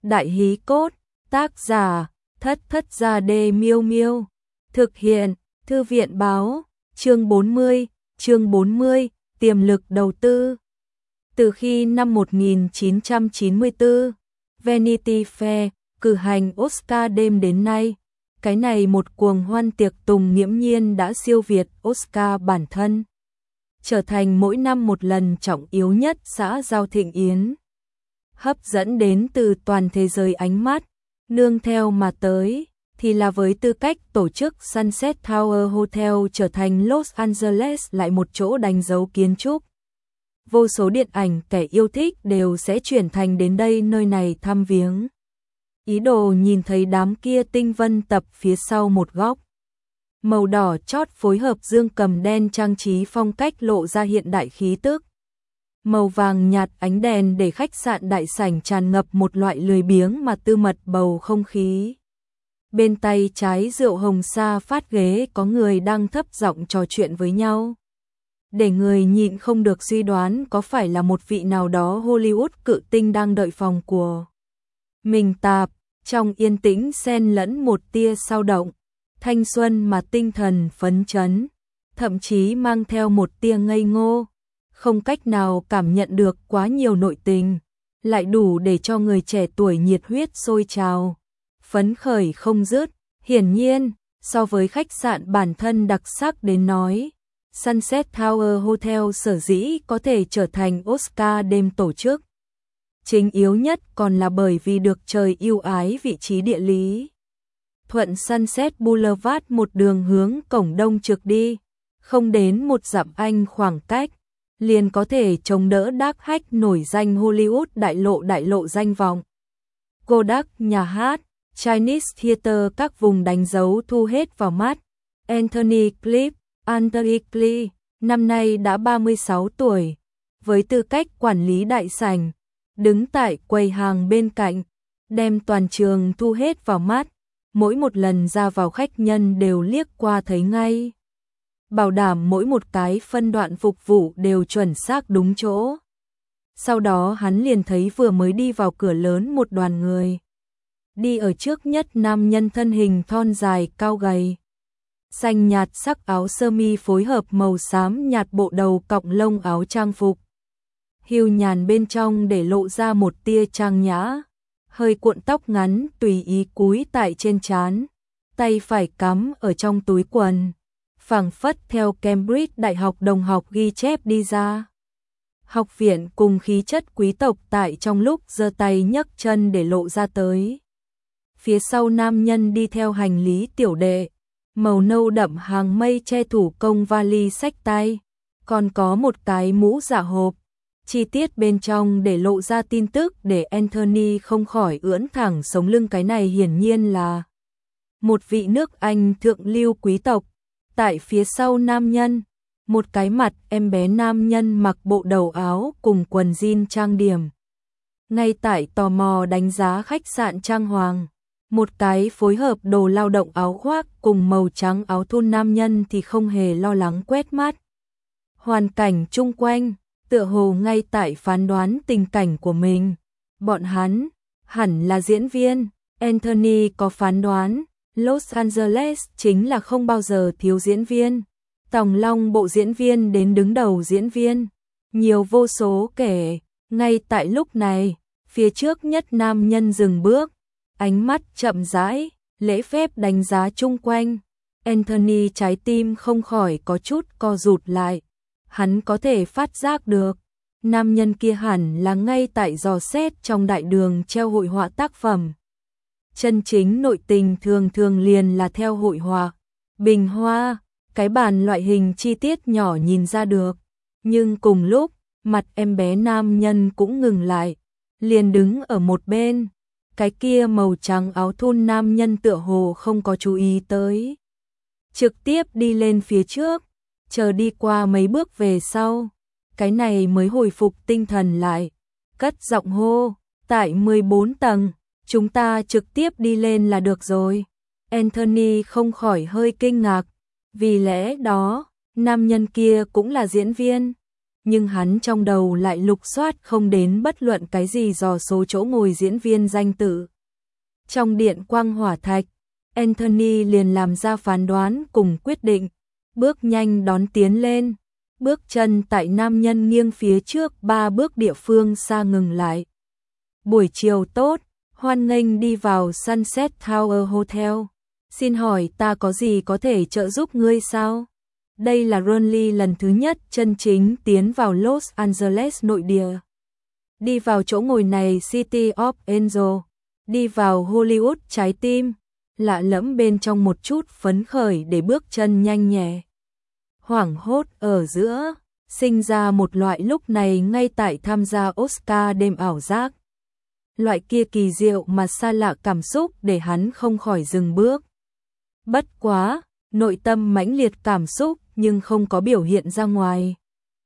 Đại hí cốt, tác giả, Thất Thất Gia Đê Miêu Miêu. Thực hiện, Thư viện Báo, chương 40, tiềm lực đầu tư. Từ khi năm 1994, Vanity Fair cử hành Oscar đêm đến nay, cái này một cuồng hoan tiệc tùng nghiễm nhiên đã siêu việt Oscar bản thân, trở thành mỗi năm một lần trọng yếu nhất xã giao thịnh yến, hấp dẫn đến từ toàn thế giới ánh mắt, nương theo mà tới thì là với tư cách tổ chức Sunset Tower Hotel trở thành Los Angeles lại một chỗ đánh dấu kiến trúc. Vô số điện ảnh kẻ yêu thích đều sẽ chuyển thành đến đây nơi này thăm viếng. Ý đồ nhìn thấy đám kia tinh vân tập phía sau một góc. Màu đỏ chót phối hợp dương cầm đen trang trí phong cách lộ ra hiện đại khí tức. Màu vàng nhạt ánh đèn để khách sạn đại sảnh tràn ngập một loại lười biếng mà tư mật bầu không khí. Bên tay trái rượu hồng sa phát ghế có người đang thấp giọng trò chuyện với nhau. Để người nhịn không được suy đoán có phải là một vị nào đó Hollywood cự tinh đang đợi phòng của mình tạp, trong yên tĩnh xen lẫn một tia sao động, thanh xuân mà tinh thần phấn chấn, thậm chí mang theo một tia ngây ngô, không cách nào cảm nhận được quá nhiều nội tình, lại đủ để cho người trẻ tuổi nhiệt huyết sôi trào, phấn khởi không dứt. Hiển nhiên, so với khách sạn bản thân đặc sắc đến nói, Sunset Tower Hotel sở dĩ có thể trở thành Oscar đêm tổ chức chính yếu nhất còn là bởi vì được trời ưu ái vị trí địa lý. Thuận Sunset Boulevard một đường hướng cổng đông trực đi, không đến một dặm Anh khoảng cách, liền có thể chống đỡ đác hách nổi danh Hollywood đại lộ danh vọng. Kodak nhà hát, Chinese Theater các vùng đánh dấu thu hết vào mắt. Anthony Cliff, năm nay đã 36 tuổi, với tư cách quản lý đại sảnh, đứng tại quầy hàng bên cạnh, đem toàn trường thu hết vào mắt, mỗi một lần ra vào khách nhân đều liếc qua thấy ngay. Bảo đảm mỗi một cái phân đoạn phục vụ đều chuẩn xác đúng chỗ. Sau đó hắn liền thấy vừa mới đi vào cửa lớn một đoàn người. Đi ở trước nhất nam nhân thân hình thon dài cao gầy, xanh nhạt sắc áo sơ mi phối hợp màu xám nhạt bộ đầu cọng lông áo trang phục. Hiu nhàn bên trong để lộ ra một tia trang nhã, hơi cuộn tóc ngắn tùy ý cúi tại trên trán, tay phải cắm ở trong túi quần, phảng phất theo Cambridge Đại học đồng học ghi chép đi ra. Học viện cùng khí chất quý tộc tại trong lúc giơ tay nhấc chân để lộ ra tới. Phía sau nam nhân đi theo hành lý tiểu đệ, màu nâu đậm hàng mây che thủ công vali xách tay, còn có một cái mũ dạ hộp. Chi tiết bên trong để lộ ra tin tức để Anthony không khỏi ưỡn thẳng sống lưng, cái này hiển nhiên là một vị nước Anh thượng lưu quý tộc. Tại phía sau nam nhân, một cái mặt em bé nam nhân mặc bộ đầu áo cùng quần jean trang điểm. Ngay tại tò mò đánh giá khách sạn trang hoàng, một cái phối hợp đồ lao động áo khoác cùng màu trắng áo thun nam nhân thì không hề lo lắng quét mắt. Hoàn cảnh chung quanh tựa hồ ngay tại phán đoán tình cảnh của mình. Bọn hắn hẳn là diễn viên. Anthony có phán đoán, Los Angeles chính là không bao giờ thiếu diễn viên. Tòng long bộ diễn viên đến đứng đầu diễn viên, nhiều vô số kể. Ngay tại lúc này, phía trước nhất nam nhân dừng bước, ánh mắt chậm rãi, lễ phép đánh giá chung quanh. Anthony trái tim không khỏi có chút co rụt lại. Hắn có thể phát giác được, nam nhân kia hẳn là ngay tại dò xét trong đại đường treo hội họa tác phẩm. Chân chính nội tình thường thường liền là theo hội họa, bình hoa, cái bàn loại hình chi tiết nhỏ nhìn ra được. Nhưng cùng lúc, mặt em bé nam nhân cũng ngừng lại, liền đứng ở một bên. Cái kia màu trắng áo thun nam nhân tựa hồ không có chú ý tới, trực tiếp đi lên phía trước. Chờ đi qua mấy bước về sau, cái này mới hồi phục tinh thần lại, cất giọng hô, tại 14 tầng, chúng ta trực tiếp đi lên là được rồi. Anthony không khỏi hơi kinh ngạc, vì lẽ đó, nam nhân kia cũng là diễn viên. nhưng hắn trong đầu lại lục soát không đến bất luận cái gì dò số chỗ ngồi diễn viên danh tự. Trong điện quang hỏa thạch, Anthony liền làm ra phán đoán cùng quyết định, bước nhanh đón tiến lên, bước chân tại nam nhân nghiêng phía trước 3 bước địa phương xa ngừng lại. Buổi chiều tốt, hoan nghênh đi vào Sunset Tower Hotel. Xin hỏi ta có gì có thể trợ giúp ngươi sao? Đây là Ronly lần thứ nhất chân chính tiến vào Los Angeles nội địa. Đi vào chỗ ngồi này City of Angel, đi vào Hollywood trái tim, lạ lẫm bên trong một chút phấn khởi để bước chân nhanh nhẹ. Hoảng hốt ở giữa, sinh ra một loại lúc này ngay tại tham gia Oscar đêm ảo giác. Loại kia kỳ diệu mà xa lạ cảm xúc để hắn không khỏi dừng bước. Bất quá, nội tâm mãnh liệt cảm xúc nhưng không có biểu hiện ra ngoài.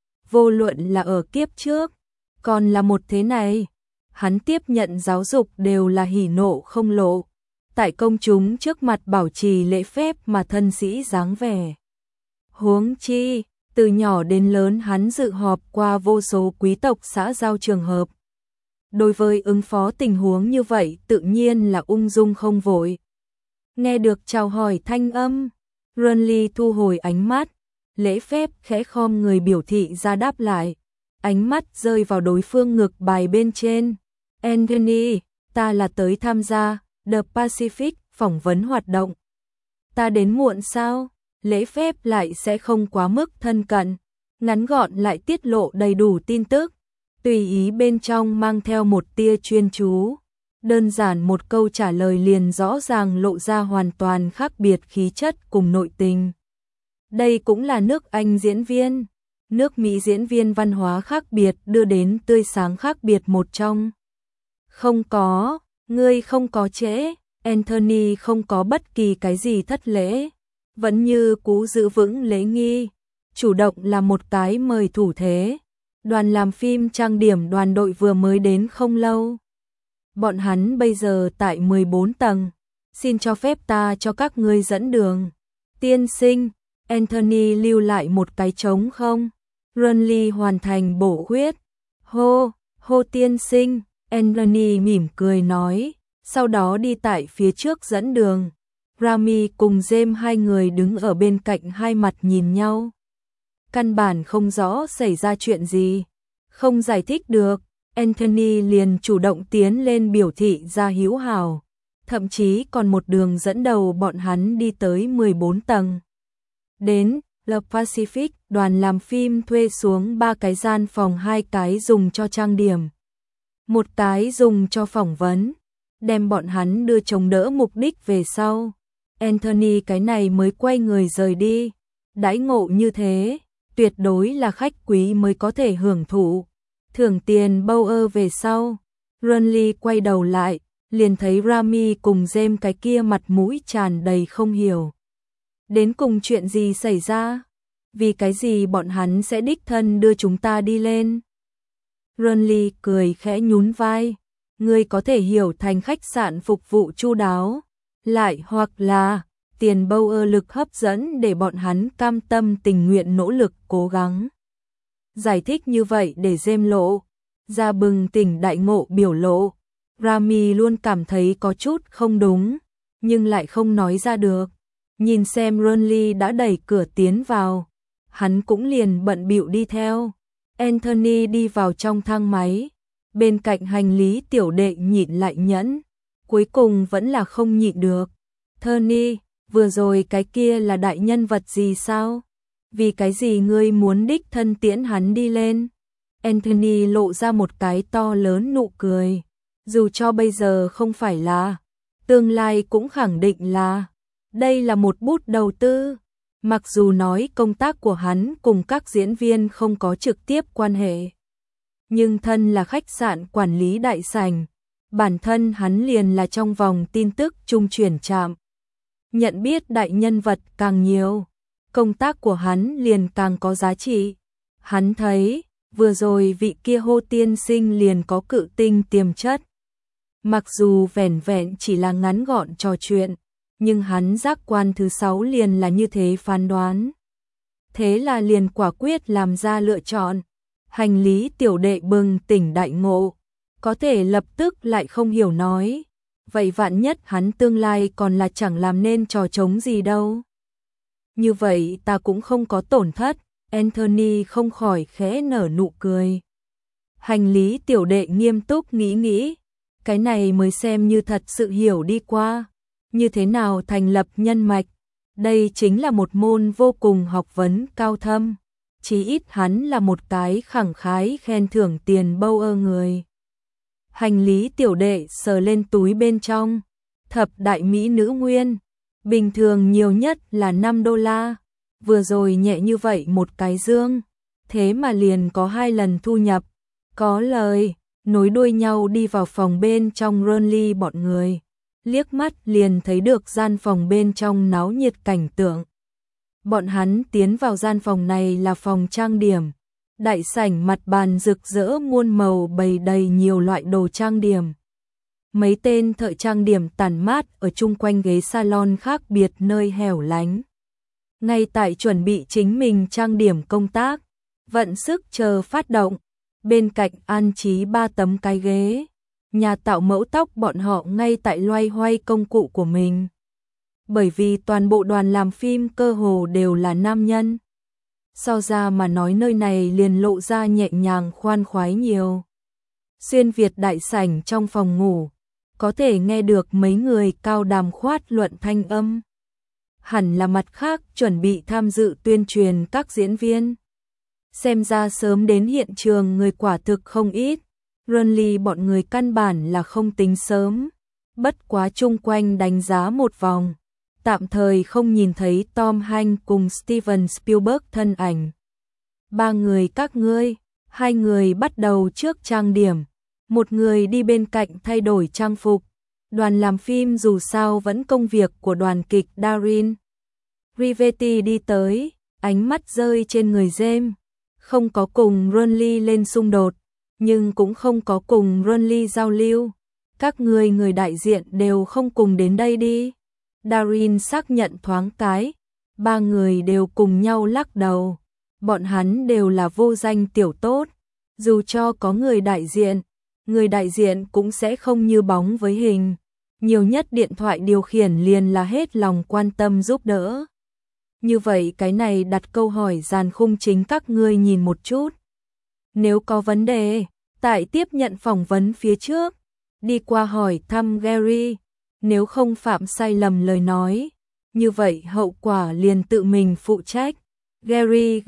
Vô luận là ở kiếp trước, còn là một thế này, hắn tiếp nhận giáo dục đều là hỉ nộ không lộ. Tại công chúng trước mặt bảo trì lễ phép mà thân sĩ dáng vẻ. Huống chi, từ nhỏ đến lớn hắn dự họp qua vô số quý tộc xã giao trường hợp. Đối với ứng phó tình huống như vậy tự nhiên là ung dung không vội. Nghe được chào hỏi thanh âm, Ronly thu hồi ánh mắt, lễ phép khẽ khom người biểu thị ra đáp lại. Ánh mắt rơi vào đối phương ngực bài bên trên. Anthony, ta là tới tham gia The Pacific phỏng vấn hoạt động. Ta đến muộn sao? Lễ phép lại sẽ không quá mức thân cận, ngắn gọn lại tiết lộ đầy đủ tin tức, tùy ý bên trong mang theo một tia chuyên chú. Đơn giản một câu trả lời liền rõ ràng lộ ra hoàn toàn khác biệt khí chất cùng nội tình. Đây cũng là nước Anh diễn viên, nước Mỹ diễn viên văn hóa khác biệt đưa đến tươi sáng khác biệt một trong. Không có, ngươi không có trễ, Anthony không có bất kỳ cái gì thất lễ, vẫn như cũ giữ vững lễ nghi, chủ động là một cái mời thủ thế. Đoàn làm phim trang điểm đoàn đội vừa mới đến không lâu. Bọn hắn bây giờ tại 14 tầng, xin cho phép ta cho các ngươi dẫn đường. Tiên sinh, Anthony lưu lại một cái trống không? Ronly hoàn thành bổ khuyết. Hô tiên sinh, Anthony mỉm cười nói, sau đó đi tại phía trước dẫn đường. Rami cùng James hai người đứng ở bên cạnh hai mặt nhìn nhau. Căn bản không rõ xảy ra chuyện gì, không giải thích được, Anthony liền chủ động tiến lên biểu thị ra hữu hảo, thậm chí còn một đường dẫn đầu bọn hắn đi tới 14 tầng. Đến The Pacific, đoàn làm phim thuê xuống 3 cái gian phòng, 2 cái dùng cho trang điểm, một cái dùng cho phỏng vấn, đem bọn hắn đưa chống đỡ mục đích về sau. Anthony cái này mới quay người rời đi, đãi ngộ như thế, tuyệt đối là khách quý mới có thể hưởng thụ. Thưởng tiền Bauer về sau, Ronly quay đầu lại, liền thấy Rami cùng James cái kia mặt mũi tràn đầy không hiểu. Đến cùng chuyện gì xảy ra? Vì cái gì bọn hắn sẽ đích thân đưa chúng ta đi lên? Ronly cười khẽ nhún vai, ngươi có thể hiểu thành khách sạn phục vụ chu đáo, lại hoặc là tiền Bauer lực hấp dẫn để bọn hắn cam tâm tình nguyện nỗ lực cố gắng. Giải thích như vậy để James lộ ra bừng tỉnh đại ngộ biểu lộ. Rami luôn cảm thấy có chút không đúng, nhưng lại không nói ra được. Nhìn xem Ronly đã đẩy cửa tiến vào, hắn cũng liền bận bịu đi theo. Anthony đi vào trong thang máy, bên cạnh hành lý tiểu đệ nhịn lại nhẫn, cuối cùng vẫn là không nhịn được. Tony, vừa rồi cái kia là đại nhân vật gì sao? Vì cái gì ngươi muốn đích thân tiễn hắn đi lên? Anthony lộ ra một cái to lớn nụ cười. Dù cho bây giờ không phải là, tương lai cũng khẳng định là. Đây là một bút đầu tư. Mặc dù nói công tác của hắn cùng các diễn viên không có trực tiếp quan hệ, nhưng thân là khách sạn quản lý đại sảnh, bản thân hắn liền là trong vòng tin tức trung chuyển trạm. Nhận biết đại nhân vật càng nhiều, công tác của hắn liền càng có giá trị. Hắn thấy, vừa rồi vị kia Hô tiên sinh liền có cự tinh tiềm chất. Mặc dù vẻn vẹn chỉ là ngắn gọn trò chuyện, nhưng hắn giác quan thứ 6 liền là như thế phán đoán. Thế là liền quả quyết làm ra lựa chọn. Hành lý tiểu đệ bừng tỉnh đại ngộ, có thể lập tức lại không hiểu nói. Vậy vạn nhất hắn tương lai còn là chẳng làm nên trò trống gì đâu. Như vậy ta cũng không có tổn thất, Anthony không khỏi khẽ nở nụ cười. Hành lý tiểu đệ nghiêm túc nghĩ, cái này mới xem như thật sự hiểu đi qua. Như thế nào thành lập nhân mạch, đây chính là một môn vô cùng học vấn cao thâm. Chí ít hắn là một cái khẳng khái khen thưởng tiền bâu người. Hành lý tiểu đệ sờ lên túi bên trong, thập đại mỹ nữ nguyên, bình thường nhiều nhất là $5, vừa rồi nhẹ như vậy một cái dương, thế mà liền có 2 lần thu nhập, có lời, nối đuôi nhau đi vào phòng bên trong Ronly bọn người, liếc mắt liền thấy được gian phòng bên trong náo nhiệt cảnh tượng. Bọn hắn tiến vào gian phòng này là phòng trang điểm. Đại sảnh mặt bàn rực rỡ muôn màu bày đầy nhiều loại đồ trang điểm. Mấy tên thợ trang điểm tản mát ở chung quanh ghế salon khác biệt nơi hẻo lánh. Ngay tại chuẩn bị chính mình trang điểm công tác, vận sức chờ phát động, bên cạnh an trí 3 tấm cái ghế. Nhà tạo mẫu tóc bọn họ ngay tại loay hoay công cụ của mình. Bởi vì toàn bộ đoàn làm phim cơ hồ đều là nam nhân. So ra mà nói nơi này liền lộ ra nhẹ nhàng khoan khoái nhiều. Xuyên Việt đại sảnh trong phòng ngủ, có thể nghe được mấy người cao đàm khoát luận thanh âm. Hẳn là mặt khác chuẩn bị tham dự tuyên truyền các diễn viên. Xem ra sớm đến hiện trường người quả thực không ít. Ronly bọn người căn bản là không tính sớm. Bất quá chung quanh đánh giá một vòng. Tạm thời không nhìn thấy Tom Hanks cùng Steven Spielberg thân ảnh. 3 người các ngươi, 2 người bắt đầu trước trang điểm, một người đi bên cạnh thay đổi trang phục. Đoàn làm phim dù sao vẫn công việc của đoàn kịch Darin. Rivetti đi tới, ánh mắt rơi trên người James, không có cùng Ronly lên xung đột, nhưng cũng không có cùng Ronly giao lưu. Các ngươi người đại diện đều không cùng đến đây đi. Darin xác nhận thoáng cái, 3 người đều cùng nhau lắc đầu. Bọn hắn đều là vô danh tiểu tốt, dù cho có người đại diện cũng sẽ không như bóng với hình. Nhiều nhất điện thoại điều khiển liền là hết lòng quan tâm giúp đỡ. Như vậy cái này đặt câu hỏi dàn khung chính các ngươi nhìn một chút. Nếu có vấn đề, tại tiếp nhận phỏng vấn phía trước, đi qua hỏi thăm Gary. Nếu không phạm sai lầm lời nói, như vậy hậu quả liền tự mình phụ trách. Gary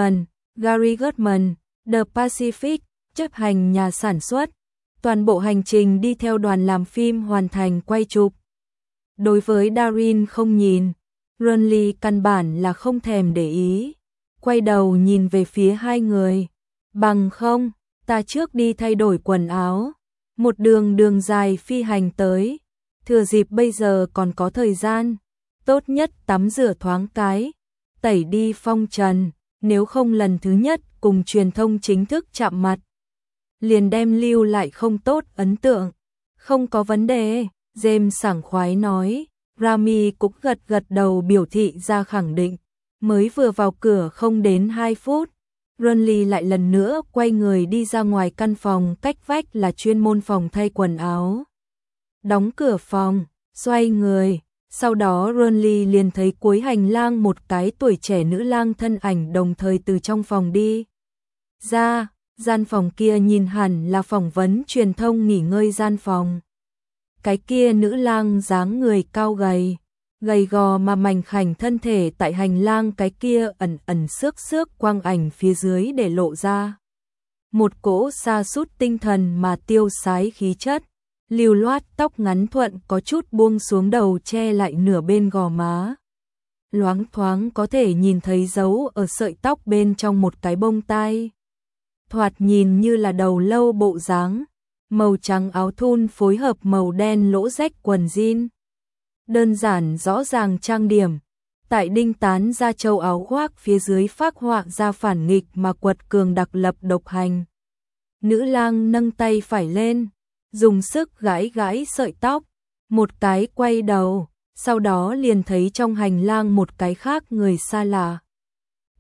Goodman, The Pacific, chấp hành nhà sản xuất. Toàn bộ hành trình đi theo đoàn làm phim hoàn thành quay chụp. Đối với Darin không nhìn, Ronly căn bản là không thèm để ý. Quay đầu nhìn về phía 2 người. Bằng không, ta trước đi thay đổi quần áo. Một đường dài phi hành tới. Thừa dịp bây giờ còn có thời gian, tốt nhất tắm rửa thoáng cái, tẩy đi phong trần, nếu không lần thứ nhất cùng truyền thông chính thức chạm mặt, liền đem lưu lại không tốt ấn tượng. Không có vấn đề, James sảng khoái nói. Rami cũng gật đầu biểu thị ra khẳng định. Mới vừa vào cửa không đến 2 phút, Ronly lại lần nữa quay người đi ra ngoài căn phòng cách vách là chuyên môn phòng thay quần áo. Đóng cửa phòng, xoay người, sau đó Ronly liền thấy cuối hành lang một cái tuổi trẻ nữ lang thân ảnh đồng thời từ trong phòng đi ra. Gian phòng kia nhìn hẳn là phỏng vấn truyền thông nghỉ ngơi gian phòng. Cái kia nữ lang dáng người cao gầy gò mà mảnh khảnh thân thể tại hành lang cái kia ẩn xước quang ảnh phía dưới để lộ ra. Một cỗ sa sút tinh thần mà tiêu sái khí chất. Lưu loát tóc ngắn thuận có chút buông xuống đầu che lại nửa bên gò má. Loáng thoáng có thể nhìn thấy dấu ở sợi tóc bên trong một cái bông tai. Thoạt nhìn như là đầu lâu bộ dáng, màu trắng áo thun phối hợp màu đen lỗ rách quần jean. Đơn giản rõ ràng trang điểm, tại đinh tán ra châu áo khoác phía dưới phác họa ra phản nghịch mà quật cường đặc lập độc hành. Nữ lang nâng tay phải lên, dùng sức gãi sợi tóc, một cái quay đầu, sau đó liền thấy trong hành lang một cái khác người xa lạ.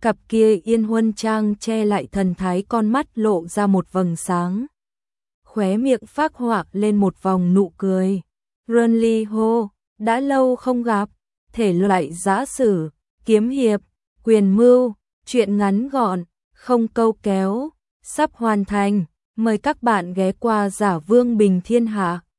cặp kia yên huân trang che lại thần thái con mắt lộ ra một vầng sáng. Khóe miệng phác họa lên một vòng nụ cười. Renly hô, đã lâu không gặp, thể loại giã sử, kiếm hiệp, quyền mưu, truyện ngắn gọn, không câu kéo, sắp hoàn thành, mời các bạn ghé qua Giả Vương Bình Thiên Hạ.